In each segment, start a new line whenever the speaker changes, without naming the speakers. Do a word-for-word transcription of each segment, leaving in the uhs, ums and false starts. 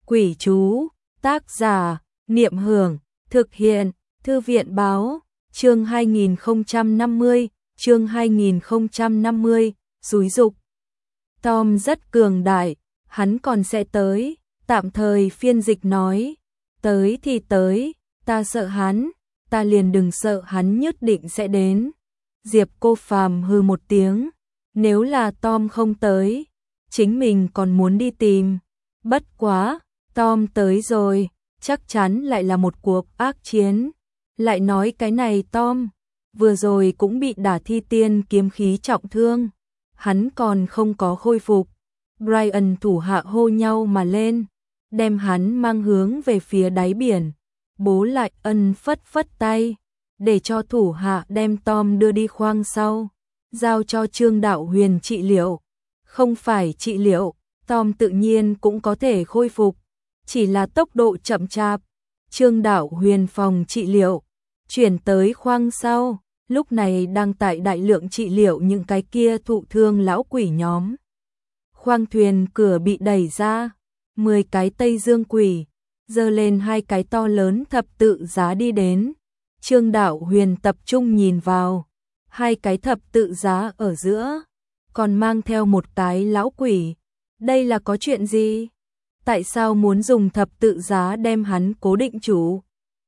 Quỷ chú, tác giả, Niệm Hưởng, thực hiện, Thư viện báo, chương hai nghìn không trăm năm mươi, chương hai nghìn không trăm năm mươi, xúi dục. Tom rất cường đại, hắn còn sẽ tới, tạm thời phiên dịch nói, tới thì tới, ta sợ hắn, ta liền đừng sợ, hắn nhất định sẽ đến. Diệp Cô Phàm hừ một tiếng, nếu là Tom không tới, chính mình còn muốn đi tìm. Bất quá, Tom tới rồi, chắc chắn lại là một cuộc ác chiến. Lại nói cái này Tom, vừa rồi cũng bị đả thi tiên kiếm khí trọng thương, hắn còn không có khôi phục. Brian thủ hạ hô nhau mà lên, đem hắn mang hướng về phía đáy biển. Bố lại ân phất phất tay, để cho thủ hạ đem Tom đưa đi khoang sau, giao cho Trương Đạo Huyền trị liệu. Không phải trị liệu, Tom tự nhiên cũng có thể khôi phục, chỉ là tốc độ chậm chạp. Trương Đạo Huyền phòng trị liệu, chuyển tới khoang sau, lúc này đang tại đại lượng trị liệu những cái kia thụ thương lão quỷ nhóm. Khoang thuyền cửa bị đẩy ra, mười cái Tây Dương quỷ giơ lên hai cái to lớn thập tự giá đi đến. Trương Đạo Huyền tập trung nhìn vào, hai cái thập tự giá ở giữa, còn mang theo một cái lão quỷ. Đây là có chuyện gì? Tại sao muốn dùng thập tự giá đem hắn cố định chủ?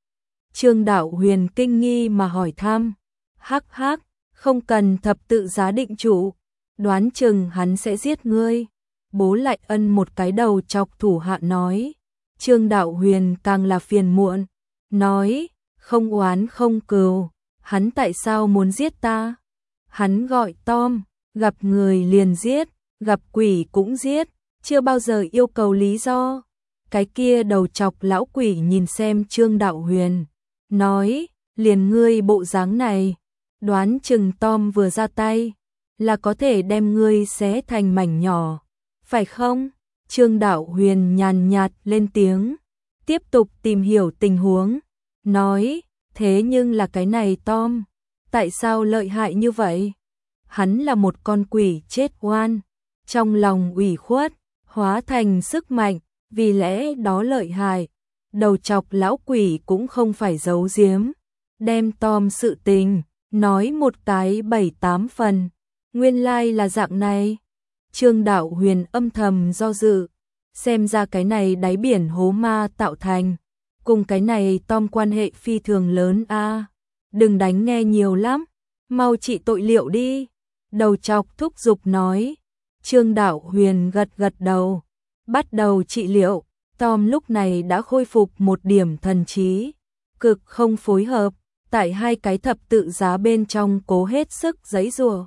Trương Đạo Huyền kinh nghi mà hỏi thăm. Hắc hắc, không cần thập tự giá định chủ, đoán chừng hắn sẽ giết ngươi. Bố lại ân một cái đầu chọc thủ hạ nói. Trương Đạo Huyền càng là phiền muộn, nói, không oán không cừu, hắn tại sao muốn giết ta? Hắn gọi Tom, gặp người liền giết, gặp quỷ cũng giết, chưa bao giờ yêu cầu lý do. Cái kia đầu chọc lão quỷ nhìn xem Trương Đạo Huyền, nói, liền ngươi bộ dáng này, đoán chừng Tom vừa ra tay, là có thể đem ngươi xé thành mảnh nhỏ, phải không? Trương Đạo Huyền nhàn nhạt lên tiếng, tiếp tục tìm hiểu tình huống, nói, thế nhưng là cái này Tom, tại sao lợi hại như vậy? Hắn là một con quỷ chết oan, trong lòng ủy khuất, hóa thành sức mạnh, vì lẽ đó lợi hại. Đầu chọc lão quỷ cũng không phải giấu giếm, đem Tom sự tình nói một cái bảy tám phần, nguyên lai like là dạng này. Trương Đạo Huyền âm thầm do dự, xem ra cái này đáy biển hố ma tạo thành, cùng cái này Tom quan hệ phi thường lớn a. À, đừng đánh nghe nhiều lắm, mau trị tội liệu đi. Đầu chọc thúc giục nói. Trương Đạo Huyền gật gật đầu, bắt đầu trị liệu. Tom lúc này đã khôi phục một điểm thần trí, cực không phối hợp, tại hai cái thập tự giá bên trong cố hết sức giãy giụa.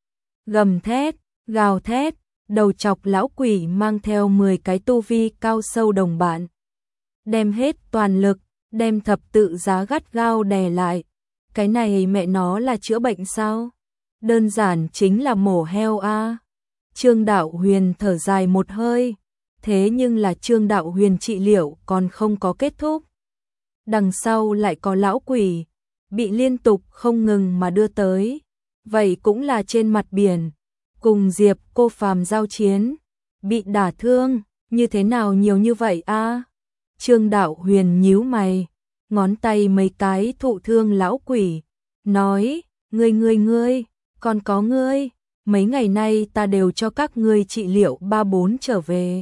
Gầm thét, gào thét, đầu chọc lão quỷ mang theo mười cái tu vi cao sâu đồng bạn, đem hết toàn lực, đem thập tự giá gắt gao đè lại. Cái này mẹ nó là chữa bệnh sao? Đơn giản chính là mổ heo a. À. Trương Đạo Huyền thở dài một hơi, thế nhưng là Trương Đạo Huyền trị liệu còn không có kết thúc. Đằng sau lại có lão quỷ, bị liên tục không ngừng mà đưa tới. Vậy cũng là trên mặt biển, cùng Diệp Cô Phàm giao chiến, bị đả thương, như thế nào nhiều như vậy a? À? Trương Đạo Huyền nhíu mày, ngón tay mấy cái thụ thương lão quỷ, nói, ngươi ngươi ngươi, còn có ngươi, mấy ngày nay ta đều cho các ngươi trị liệu ba bốn trở về.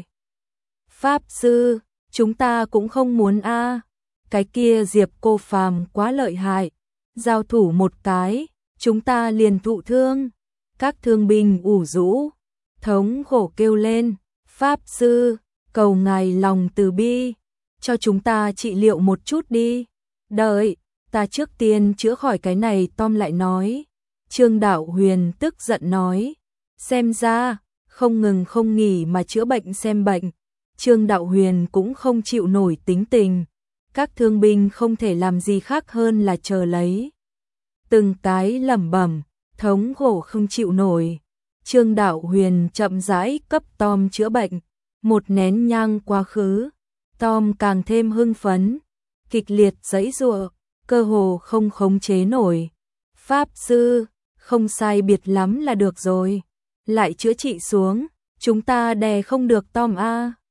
Pháp sư, chúng ta cũng không muốn a. À. Cái kia Diệp Cô Phàm quá lợi hại, giao thủ một cái, chúng ta liền thụ thương. Các thương binh ủ rũ, thống khổ kêu lên, Pháp sư, cầu ngài lòng từ bi, cho chúng ta trị liệu một chút đi. Đợi, ta trước tiên chữa khỏi cái này. Tom lại nói. Trương Đạo Huyền tức giận nói, xem ra, không ngừng không nghỉ mà chữa bệnh xem bệnh. Trương Đạo Huyền cũng không chịu nổi tính tình, các thương binh không thể làm gì khác hơn là chờ lấy. Từng cái lẩm bẩm, thống khổ không chịu nổi. Trương Đạo Huyền chậm rãi cấp Tom chữa bệnh, một nén nhang quá khứ, Tom càng thêm hưng phấn, kịch liệt giãy giụa, cơ hồ không khống chế nổi. Pháp sư, không sai biệt lắm là được rồi, lại chữa trị xuống, chúng ta đè không được Tom a.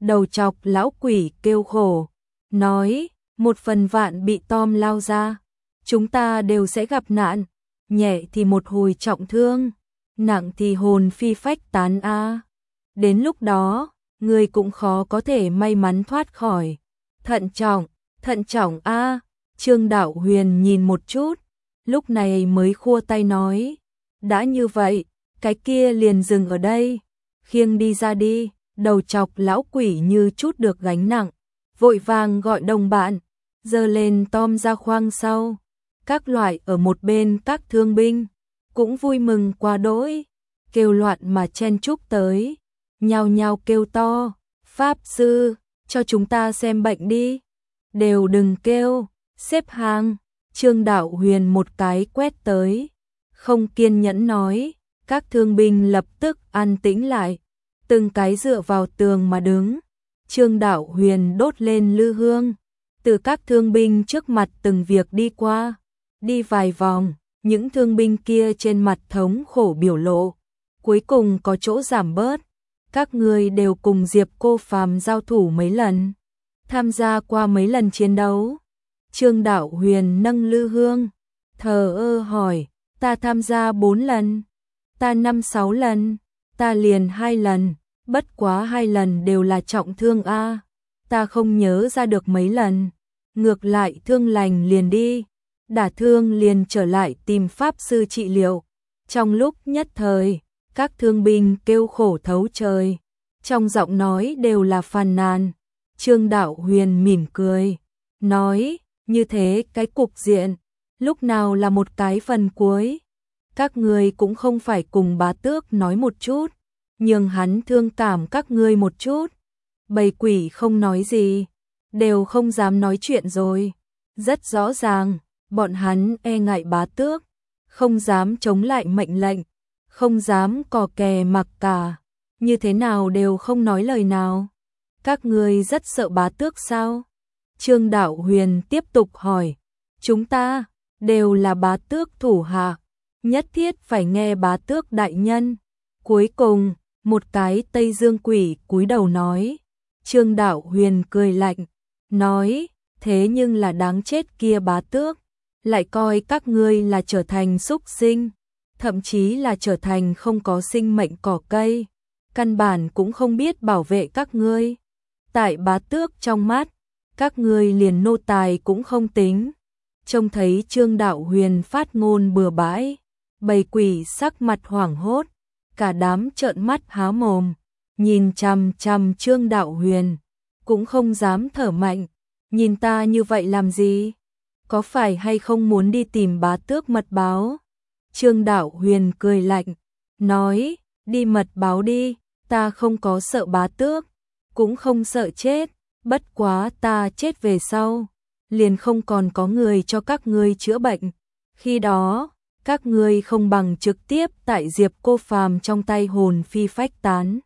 Đầu chọc lão quỷ kêu khổ, nói, một phần vạn bị Tom lao ra, chúng ta đều sẽ gặp nạn, nhẹ thì một hồi trọng thương, nặng thì hồn phi phách tán a. Đến lúc đó, người cũng khó có thể may mắn thoát khỏi. Thận trọng, thận trọng a. Trương Đạo Huyền nhìn một chút, lúc này mới khua tay nói, đã như vậy, cái kia liền dừng ở đây, khiêng đi ra đi. Đầu chọc lão quỷ như chút được gánh nặng, vội vàng gọi đồng bạn, giơ lên Tom ra khoang sau. Các loại ở một bên các thương binh cũng vui mừng quá đỗi, kêu loạn mà chen chúc tới, nhao nhao kêu to, Pháp sư, cho chúng ta xem bệnh đi. Đều đừng kêu, xếp hàng. Trương Đạo Huyền một cái quét tới, không kiên nhẫn nói, các thương binh lập tức an tĩnh lại, từng cái dựa vào tường mà đứng. Trương Đạo Huyền đốt lên lư hương, từ các thương binh trước mặt từng việc đi qua, đi vài vòng, những thương binh kia trên mặt thống khổ biểu lộ, cuối cùng có chỗ giảm bớt. Các người đều cùng Diệp Cô Phàm giao thủ mấy lần, tham gia qua mấy lần chiến đấu. Trương Đạo Huyền nâng lư hương, thờ ơ hỏi, ta tham gia bốn lần, ta năm sáu lần, ta liền hai lần, bất quá hai lần đều là trọng thương a, ta không nhớ ra được mấy lần. Ngược lại thương lành liền đi, đả thương liền trở lại tìm pháp sư trị liệu. Trong lúc nhất thời, các thương binh kêu khổ thấu trời, trong giọng nói đều là phàn nàn. Trương Đạo Huyền mỉm cười, nói, như thế cái cục diện, lúc nào là một cái phần cuối. Các ngươi cũng không phải cùng bá tước nói một chút, nhường hắn thương cảm các ngươi một chút. Bầy quỷ không nói gì, đều không dám nói chuyện rồi. Rất rõ ràng, bọn hắn e ngại bá tước, không dám chống lại mệnh lệnh, không dám cò kè mặc cả, như thế nào đều không nói lời nào. Các ngươi rất sợ bá tước sao? Trương Đạo Huyền tiếp tục hỏi, chúng ta đều là bá tước thủ hạ, nhất thiết phải nghe bá tước đại nhân. Cuối cùng, một cái Tây Dương quỷ cúi đầu nói. Trương Đạo Huyền cười lạnh, nói, thế nhưng là đáng chết kia bá tước, lại coi các ngươi là trở thành súc sinh, thậm chí là trở thành không có sinh mệnh cỏ cây, căn bản cũng không biết bảo vệ các ngươi. Tại bá tước trong mắt, các ngươi liền nô tài cũng không tính. Trông thấy Trương Đạo Huyền phát ngôn bừa bãi, bầy quỷ sắc mặt hoảng hốt, cả đám trợn mắt há mồm, nhìn chằm chằm Trương Đạo Huyền, cũng không dám thở mạnh. Nhìn ta như vậy làm gì? Có phải hay không muốn đi tìm bá tước mật báo? Trương Đạo Huyền cười lạnh, nói, đi mật báo đi, ta không có sợ bá tước, cũng không sợ chết, bất quá ta chết về sau, liền không còn có người cho các ngươi chữa bệnh. Khi đó, các ngươi không bằng trực tiếp tại Diệp Cô Phàm trong tay hồn phi phách tán.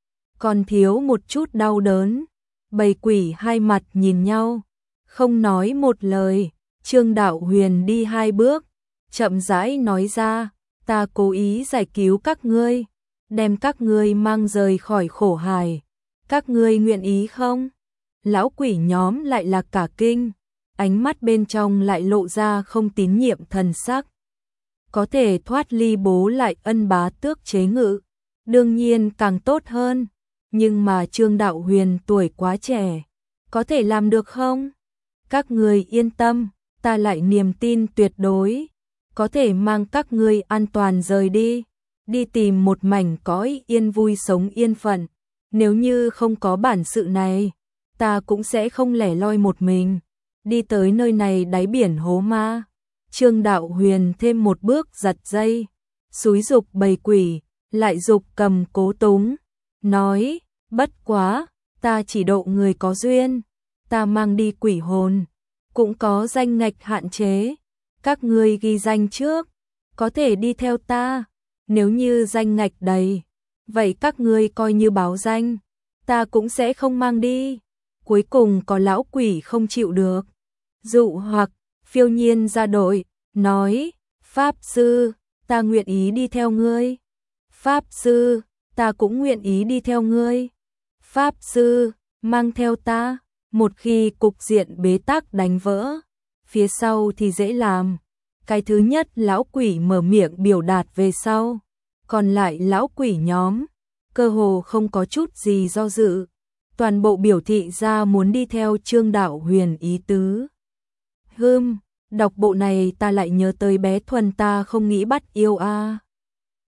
Còn thiếu một chút đau đớn. Bầy quỷ hai mặt nhìn nhau, không nói một lời. Trương Đạo Huyền đi hai bước, chậm rãi nói ra, ta cố ý giải cứu các ngươi, đem các ngươi mang rời khỏi khổ hải. Các ngươi nguyện ý không? Lão quỷ nhóm lại là cả kinh, ánh mắt bên trong lại lộ ra không tín nhiệm thần sắc. Có thể thoát ly bố lại ân bá tước chế ngự, đương nhiên càng tốt hơn. Nhưng mà Trương Đạo Huyền tuổi quá trẻ, có thể làm được không? Các ngươi yên tâm, ta lại niềm tin tuyệt đối, có thể mang các ngươi an toàn rời đi, đi tìm một mảnh cõi yên vui sống yên phận. Nếu như không có bản sự này, ta cũng sẽ không lẻ loi một mình, đi tới nơi này đáy biển hố ma. Trương Đạo Huyền thêm một bước giật dây, xúi giục bầy quỷ, lại giục cầm Cố Túng, nói, bất quá, ta chỉ độ người có duyên, ta mang đi quỷ hồn, cũng có danh ngạch hạn chế, các ngươi ghi danh trước, có thể đi theo ta, nếu như danh ngạch đầy, vậy các ngươi coi như báo danh, ta cũng sẽ không mang đi. Cuối cùng có lão quỷ không chịu được, dụ hoặc, phiêu nhiên ra đội, nói, Pháp sư, ta nguyện ý đi theo ngươi. Pháp sư, ta cũng nguyện ý đi theo ngươi. Pháp sư, mang theo ta, một khi cục diện bế tắc đánh vỡ, phía sau thì dễ làm. Cái thứ nhất lão quỷ mở miệng biểu đạt về sau, còn lại lão quỷ nhóm, cơ hồ không có chút gì do dự, toàn bộ biểu thị ra muốn đi theo Trương Đạo Huyền ý tứ. Hưm, đọc bộ này ta lại nhớ tới bé Thuần ta không nghĩ bắt yêu a.